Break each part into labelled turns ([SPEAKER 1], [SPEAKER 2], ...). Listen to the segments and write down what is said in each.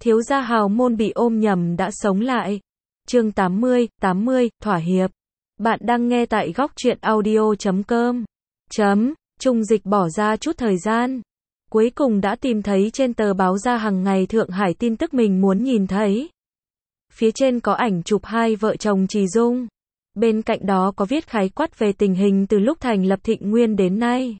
[SPEAKER 1] Thiếu gia hào môn bị ôm nhầm đã sống lại. Chương 80, thỏa hiệp. Bạn đang nghe tại góc truyện audio.com. Trung Dịch bỏ ra chút thời gian. Cuối cùng đã tìm thấy trên tờ báo ra hàng ngày Thượng Hải tin tức mình muốn nhìn thấy. Phía trên có ảnh chụp hai vợ chồng Trì Dung. Bên cạnh đó có viết khái quát về tình hình từ lúc thành lập Thịnh Nguyên đến nay.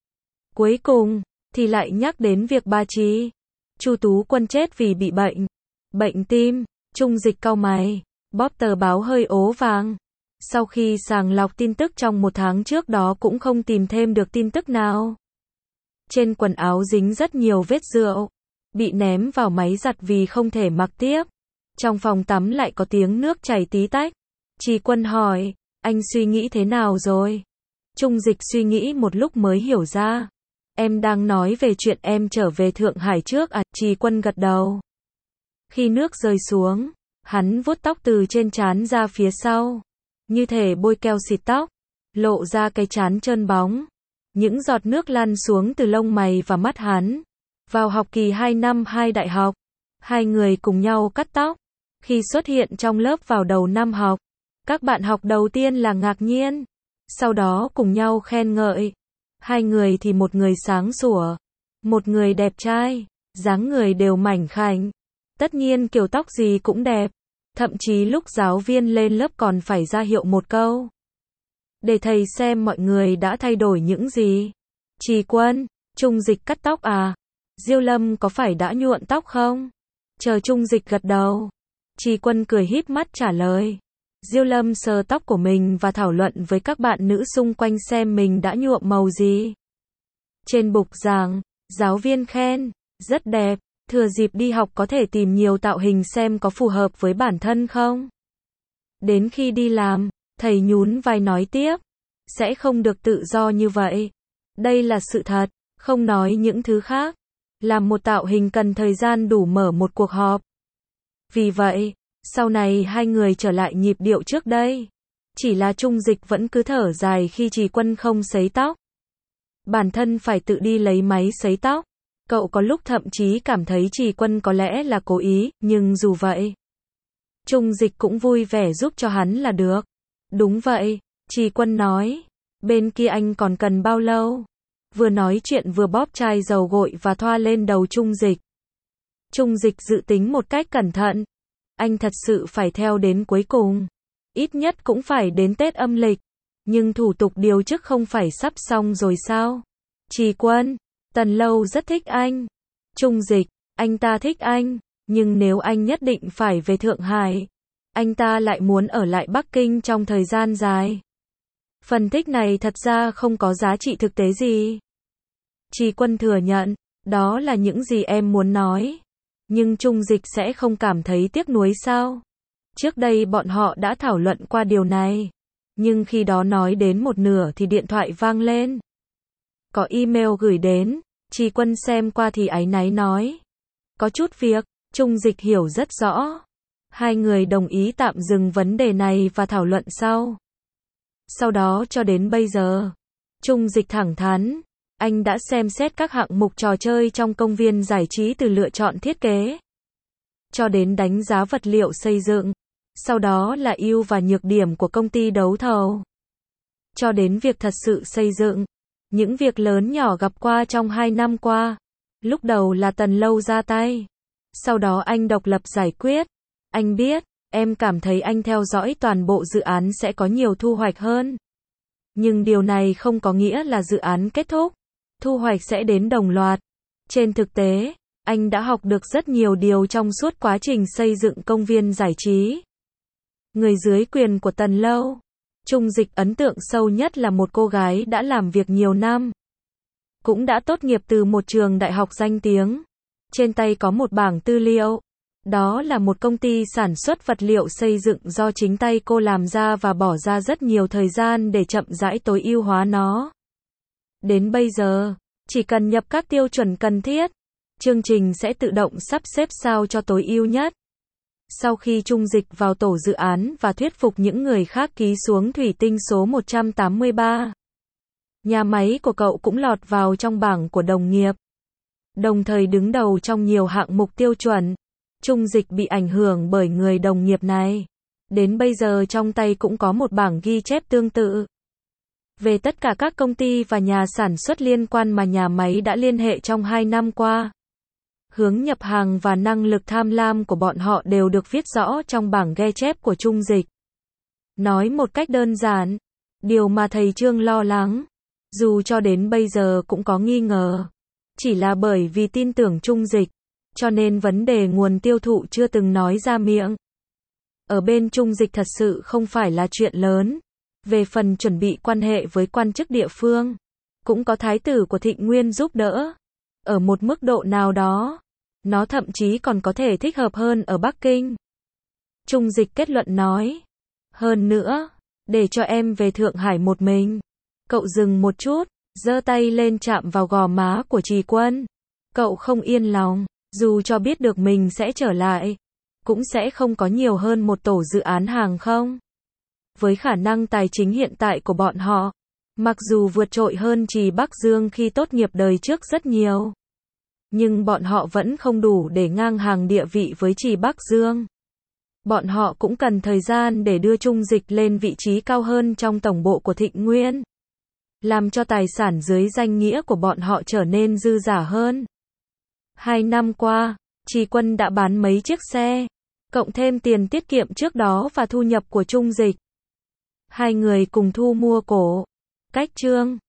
[SPEAKER 1] Cuối cùng, thì lại nhắc đến việc ba Trì, Chu Tú Quân chết vì bị bệnh tim. Trung Dịch cau mày, bóp tờ báo hơi ố vàng. Sau khi sàng lọc tin tức trong một tháng trước đó cũng không tìm thêm được tin tức nào. Trên quần áo dính rất nhiều vết rượu, bị ném vào máy giặt vì không thể mặc tiếp. Trong phòng tắm lại có tiếng nước chảy tí tách. Trì Quân hỏi, anh suy nghĩ thế nào rồi? Trung Dịch suy nghĩ một lúc mới hiểu ra. Em đang nói về chuyện em trở về Thượng Hải trước à? Trì Quân gật đầu. Khi nước rơi xuống, hắn vuốt tóc từ trên trán ra phía sau, như thể bôi keo xịt tóc, lộ ra cái trán trơn bóng. Những giọt nước lăn xuống từ lông mày và mắt hắn. Vào học kỳ 2 năm 2 đại học, hai người cùng nhau cắt tóc. Khi xuất hiện trong lớp vào đầu năm học, các bạn học đầu tiên là ngạc nhiên, sau đó cùng nhau khen ngợi. Hai người thì một người sáng sủa, một người đẹp trai, dáng người đều mảnh khảnh. Tất nhiên kiểu tóc gì cũng đẹp. Thậm chí lúc giáo viên lên lớp còn phải ra hiệu một câu, để thầy xem mọi người đã thay đổi những gì. Trì Quân, Trung Dịch cắt tóc à? Diêu Lâm có phải đã nhuộm tóc không? Chờ Trung Dịch gật đầu, Trì Quân cười híp mắt trả lời. Diêu Lâm sờ tóc của mình và thảo luận với các bạn nữ xung quanh xem mình đã nhuộm màu gì. Trên bục giảng, giáo viên khen, rất đẹp, thừa dịp đi học có thể tìm nhiều tạo hình xem có phù hợp với bản thân không. Đến khi đi làm, thầy nhún vai nói tiếp, sẽ không được tự do như vậy. Đây là sự thật, không nói những thứ khác. Làm một tạo hình cần thời gian đủ mở một cuộc họp. Vì vậy, sau này hai người trở lại nhịp điệu trước đây. Chỉ là Trung Dịch vẫn cứ thở dài khi Trì Quân không sấy tóc. Bản thân phải tự đi lấy máy sấy tóc. Cậu có lúc thậm chí cảm thấy Trì Quân có lẽ là cố ý, nhưng dù vậy, Trung Dịch cũng vui vẻ giúp cho hắn là được. Đúng vậy, Trì Quân nói. Bên kia anh còn cần bao lâu? Vừa nói chuyện vừa bóp chai dầu gội và thoa lên đầu Trung Dịch. Trung Dịch dự tính một cách cẩn thận. Anh thật sự phải theo đến cuối cùng. Ít nhất cũng phải đến Tết âm lịch. Nhưng thủ tục điều chức không phải sắp xong rồi sao? Trì Quân, Tần Lâu rất thích anh. Trung Dịch, anh ta thích anh. Nhưng nếu anh nhất định phải về Thượng Hải, anh ta lại muốn ở lại Bắc Kinh trong thời gian dài. Phân tích này thật ra không có giá trị thực tế gì. Trì Quân thừa nhận, đó là những gì em muốn nói. Nhưng Trung Dịch sẽ không cảm thấy tiếc nuối sao? Trước đây bọn họ đã thảo luận qua điều này. Nhưng khi đó nói đến một nửa thì điện thoại vang lên. Có email gửi đến, Trì Quân xem qua thì áy náy nói. Có chút việc, Trung Dịch hiểu rất rõ. Hai người đồng ý tạm dừng vấn đề này và thảo luận sau. Sau đó cho đến bây giờ, Trung Dịch thẳng thắn, anh đã xem xét các hạng mục trò chơi trong công viên giải trí từ lựa chọn thiết kế, cho đến đánh giá vật liệu xây dựng, sau đó là ưu và nhược điểm của công ty đấu thầu, cho đến việc thật sự xây dựng. Những việc lớn nhỏ gặp qua trong 2 năm qua. Lúc đầu là Tần Lâu ra tay, sau đó anh độc lập giải quyết. Anh biết, em cảm thấy anh theo dõi toàn bộ dự án sẽ có nhiều thu hoạch hơn. Nhưng điều này không có nghĩa là dự án kết thúc. Thu hoạch sẽ đến đồng loạt. Trên thực tế, anh đã học được rất nhiều điều trong suốt quá trình xây dựng công viên giải trí. Người dưới quyền của Tần Lâu, Trung Dịch ấn tượng sâu nhất là một cô gái đã làm việc nhiều năm. Cũng đã tốt nghiệp từ một trường đại học danh tiếng. Trên tay có một bảng tư liệu. Đó là một công ty sản xuất vật liệu xây dựng do chính tay cô làm ra và bỏ ra rất nhiều thời gian để chậm rãi tối ưu hóa nó. Đến bây giờ, chỉ cần nhập các tiêu chuẩn cần thiết, chương trình sẽ tự động sắp xếp sao cho tối ưu nhất. Sau khi Trung Dịch vào tổ dự án và thuyết phục những người khác ký xuống thủy tinh số 183, nhà máy của cậu cũng lọt vào trong bảng của đồng nghiệp. Đồng thời đứng đầu trong nhiều hạng mục tiêu chuẩn. Trung Dịch bị ảnh hưởng bởi người đồng nghiệp này. Đến bây giờ trong tay cũng có một bảng ghi chép tương tự về tất cả các công ty và nhà sản xuất liên quan mà nhà máy đã liên hệ trong 2 năm qua. Hướng nhập hàng và năng lực tham lam của bọn họ đều được viết rõ trong bảng ghi chép của Trung Dịch. Nói một cách đơn giản, điều mà thầy Trương lo lắng, dù cho đến bây giờ cũng có nghi ngờ, chỉ là bởi vì tin tưởng Trung Dịch, cho nên vấn đề nguồn tiêu thụ chưa từng nói ra miệng. Ở bên Trung Dịch thật sự không phải là chuyện lớn. Về phần chuẩn bị quan hệ với quan chức địa phương, cũng có thái tử của Thịnh Nguyên giúp đỡ. Ở một mức độ nào đó, nó thậm chí còn có thể thích hợp hơn ở Bắc Kinh. Trung Dịch kết luận nói. Hơn nữa, để cho em về Thượng Hải một mình. Cậu dừng một chút, giơ tay lên chạm vào gò má của Trì Quân. Cậu không yên lòng, dù cho biết được mình sẽ trở lại, cũng sẽ không có nhiều hơn một tổ dự án hàng không. Với khả năng tài chính hiện tại của bọn họ, mặc dù vượt trội hơn Trì Bắc Dương khi tốt nghiệp đời trước rất nhiều, nhưng bọn họ vẫn không đủ để ngang hàng địa vị với Trì Bắc Dương. Bọn họ cũng cần thời gian để đưa Trung Dịch lên vị trí cao hơn trong tổng bộ của Thịnh Nguyên, làm cho tài sản dưới danh nghĩa của bọn họ trở nên dư giả hơn. 2 năm qua, Trì Quân đã bán mấy chiếc xe, cộng thêm tiền tiết kiệm trước đó và thu nhập của Trung Dịch. Hai người cùng thu mua cổ cách Trương